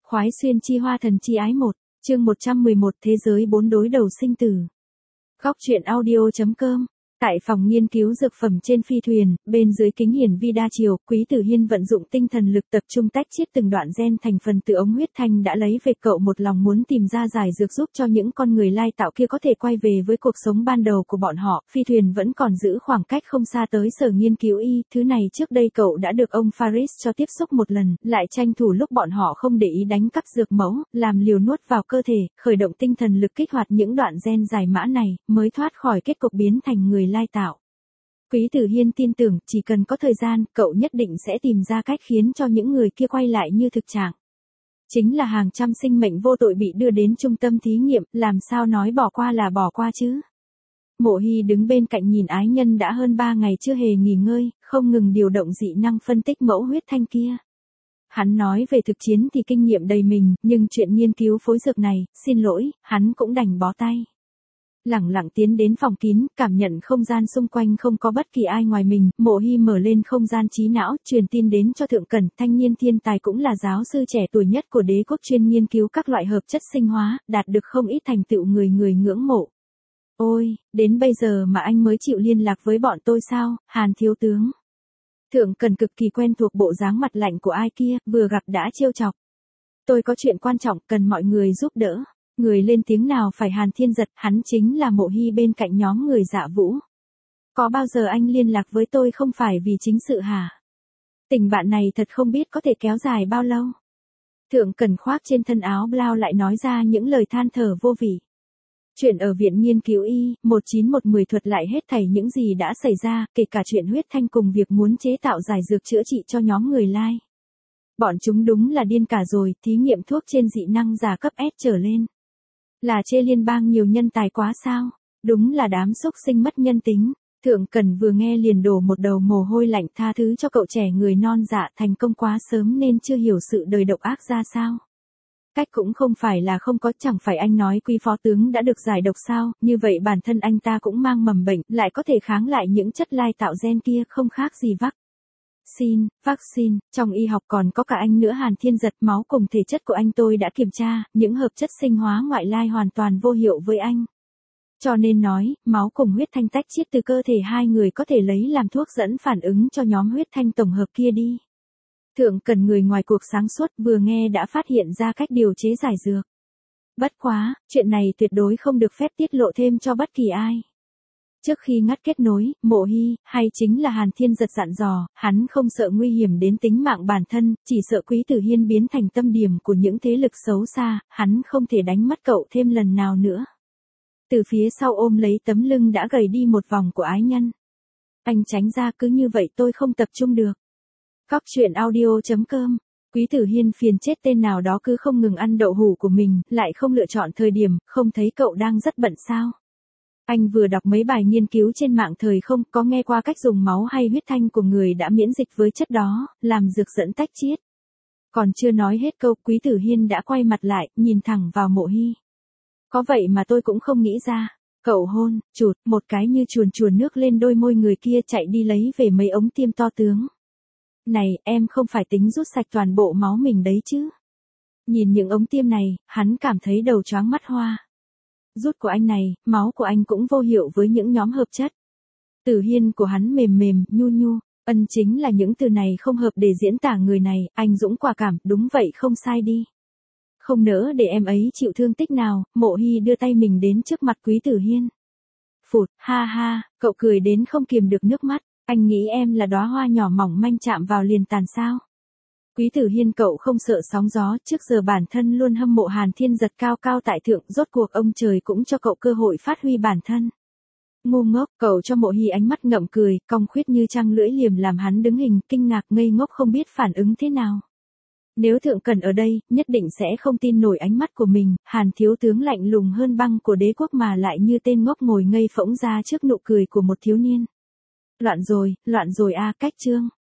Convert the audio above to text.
Khoái xuyên chi hoa thần chi ái 1, chương 111 Thế giới bốn đối đầu sinh tử. Góc truyện audio.com. Tại phòng nghiên cứu dược phẩm trên phi thuyền, bên dưới kính hiển vi đa chiều, Quý Tử Hiên vận dụng tinh thần lực tập trung tách chiết từng đoạn gen thành phần từ ống huyết thanh đã lấy về. Cậu một lòng muốn tìm ra giải dược giúp cho những con người lai tạo kia có thể quay về với cuộc sống ban đầu của bọn họ. Phi thuyền vẫn còn giữ khoảng cách không xa tới sở nghiên cứu y, thứ này trước đây cậu đã được ông Faris cho tiếp xúc một lần, lại tranh thủ lúc bọn họ không để ý đánh cắp dược mẫu, làm liều nuốt vào cơ thể, khởi động tinh thần lực kích hoạt những đoạn gen giải mã này, mới thoát khỏi kết cục biến thành người lai tạo. Quý Tử Hiên tin tưởng, chỉ cần có thời gian, cậu nhất định sẽ tìm ra cách khiến cho những người kia quay lại như thực trạng. Chính là hàng trăm sinh mệnh vô tội bị đưa đến trung tâm thí nghiệm, làm sao nói bỏ qua là bỏ qua chứ. Mộ Hy đứng bên cạnh nhìn ái nhân đã hơn 3 ngày chưa hề nghỉ ngơi, không ngừng điều động dị năng phân tích mẫu huyết thanh kia. Hắn nói về thực chiến thì kinh nghiệm đầy mình, nhưng chuyện nghiên cứu phối dược này, xin lỗi, hắn cũng đành bó tay. Lẳng lặng tiến đến phòng kín, cảm nhận không gian xung quanh không có bất kỳ ai ngoài mình, Mộ Hy mở lên không gian trí não, truyền tin đến cho Thượng Cẩn, thanh niên thiên tài cũng là giáo sư trẻ tuổi nhất của đế quốc chuyên nghiên cứu các loại hợp chất sinh hóa, đạt được không ít thành tựu người ngưỡng mộ. Ôi, đến bây giờ mà anh mới chịu liên lạc với bọn tôi sao, Hàn thiếu tướng. Thượng Cẩn cực kỳ quen thuộc bộ dáng mặt lạnh của ai kia, vừa gặp đã trêu chọc. Tôi có chuyện quan trọng, cần mọi người giúp đỡ. Người lên tiếng nào phải Hàn Thiên Giật, hắn chính là Mộ Hy bên cạnh nhóm người Dạ Vũ. Có bao giờ anh liên lạc với tôi không phải vì chính sự hả? Tình bạn này thật không biết có thể kéo dài bao lâu. Thượng Cẩn khoác trên thân áo blau lại nói ra những lời than thở vô vị. Chuyện ở viện nghiên cứu y, 1910 thuật lại hết thảy những gì đã xảy ra, kể cả chuyện huyết thanh cùng việc muốn chế tạo giải dược chữa trị cho nhóm người lai. Bọn chúng đúng là điên cả rồi, thí nghiệm thuốc trên dị năng giả cấp S trở lên. Là chê liên bang nhiều nhân tài quá sao? Đúng là đám xúc sinh mất nhân tính. Thượng Cẩn vừa nghe liền đổ một đầu mồ hôi lạnh, tha thứ cho cậu trẻ người non dạ, thành công quá sớm nên chưa hiểu sự đời độc ác ra sao. Cách cũng không phải là không có, chẳng phải anh nói Quý phó tướng đã được giải độc sao, như vậy bản thân anh ta cũng mang mầm bệnh, lại có thể kháng lại những chất lai tạo gen kia, không khác gì vaccine, trong y học còn có cả anh nữa. Hàn Thiên Giật, máu cùng thể chất của anh tôi đã kiểm tra, những hợp chất sinh hóa ngoại lai hoàn toàn vô hiệu với anh. Cho nên nói, máu cùng huyết thanh tách chiết từ cơ thể hai người có thể lấy làm thuốc dẫn phản ứng cho nhóm huyết thanh tổng hợp kia đi. Thượng Cẩn người ngoài cuộc sáng suốt vừa nghe đã phát hiện ra cách điều chế giải dược. Bất quá, chuyện này tuyệt đối không được phép tiết lộ thêm cho bất kỳ ai. Trước khi ngắt kết nối, Mộ Hy, hay chính là Hàn Thiên Giật dặn dò, hắn không sợ nguy hiểm đến tính mạng bản thân, chỉ sợ Quý Tử Hiên biến thành tâm điểm của những thế lực xấu xa, hắn không thể đánh mất cậu thêm lần nào nữa. Từ phía sau ôm lấy tấm lưng đã gầy đi một vòng của ái nhân. Anh tránh ra, cứ như vậy tôi không tập trung được. Góc truyện audio.com. Quý Tử Hiên phiền chết tên nào đó cứ không ngừng ăn đậu hủ của mình, lại không lựa chọn thời điểm, không thấy cậu đang rất bận sao? Anh vừa đọc mấy bài nghiên cứu trên mạng thời không, có nghe qua cách dùng máu hay huyết thanh của người đã miễn dịch với chất đó, làm dược dẫn tách chiết. Còn chưa nói hết câu, Quý Tử Hiên đã quay mặt lại, nhìn thẳng vào Mộ Hy. Có vậy mà tôi cũng không nghĩ ra. Cậu hôn, chụt, một cái như chuồn nước lên đôi môi người kia, chạy đi lấy về mấy ống tiêm to tướng. Này, em không phải tính rút sạch toàn bộ máu mình đấy chứ. Nhìn những ống tiêm này, hắn cảm thấy đầu choáng mắt hoa. Rút của anh này, máu của anh cũng vô hiệu với những nhóm hợp chất. Tử Hiên của hắn mềm, nhu, ân chính là những từ này không hợp để diễn tả người này, anh dũng quả cảm, đúng vậy không sai đi. Không nỡ để em ấy chịu thương tích nào, Mộ Hy đưa tay mình đến trước mặt Quý Tử Hiên. Phụt, ha ha, cậu cười đến không kiềm được nước mắt, anh nghĩ em là đóa hoa nhỏ mỏng manh chạm vào liền tàn sao. Quý Tử Hiên, cậu không sợ sóng gió, trước giờ bản thân luôn hâm mộ Hàn Thiên Giật cao cao tại thượng, rốt cuộc ông trời cũng cho cậu cơ hội phát huy bản thân. Ngu ngốc, cậu cho Mộ Hy ánh mắt ngậm cười, cong khuyết như trăng lưỡi liềm làm hắn đứng hình, kinh ngạc ngây ngốc không biết phản ứng thế nào. Nếu Thượng Cẩn ở đây, nhất định sẽ không tin nổi ánh mắt của mình, Hàn thiếu tướng lạnh lùng hơn băng của đế quốc mà lại như tên ngốc ngồi ngây phỗng ra trước nụ cười của một thiếu niên. Loạn rồi a, cách chương.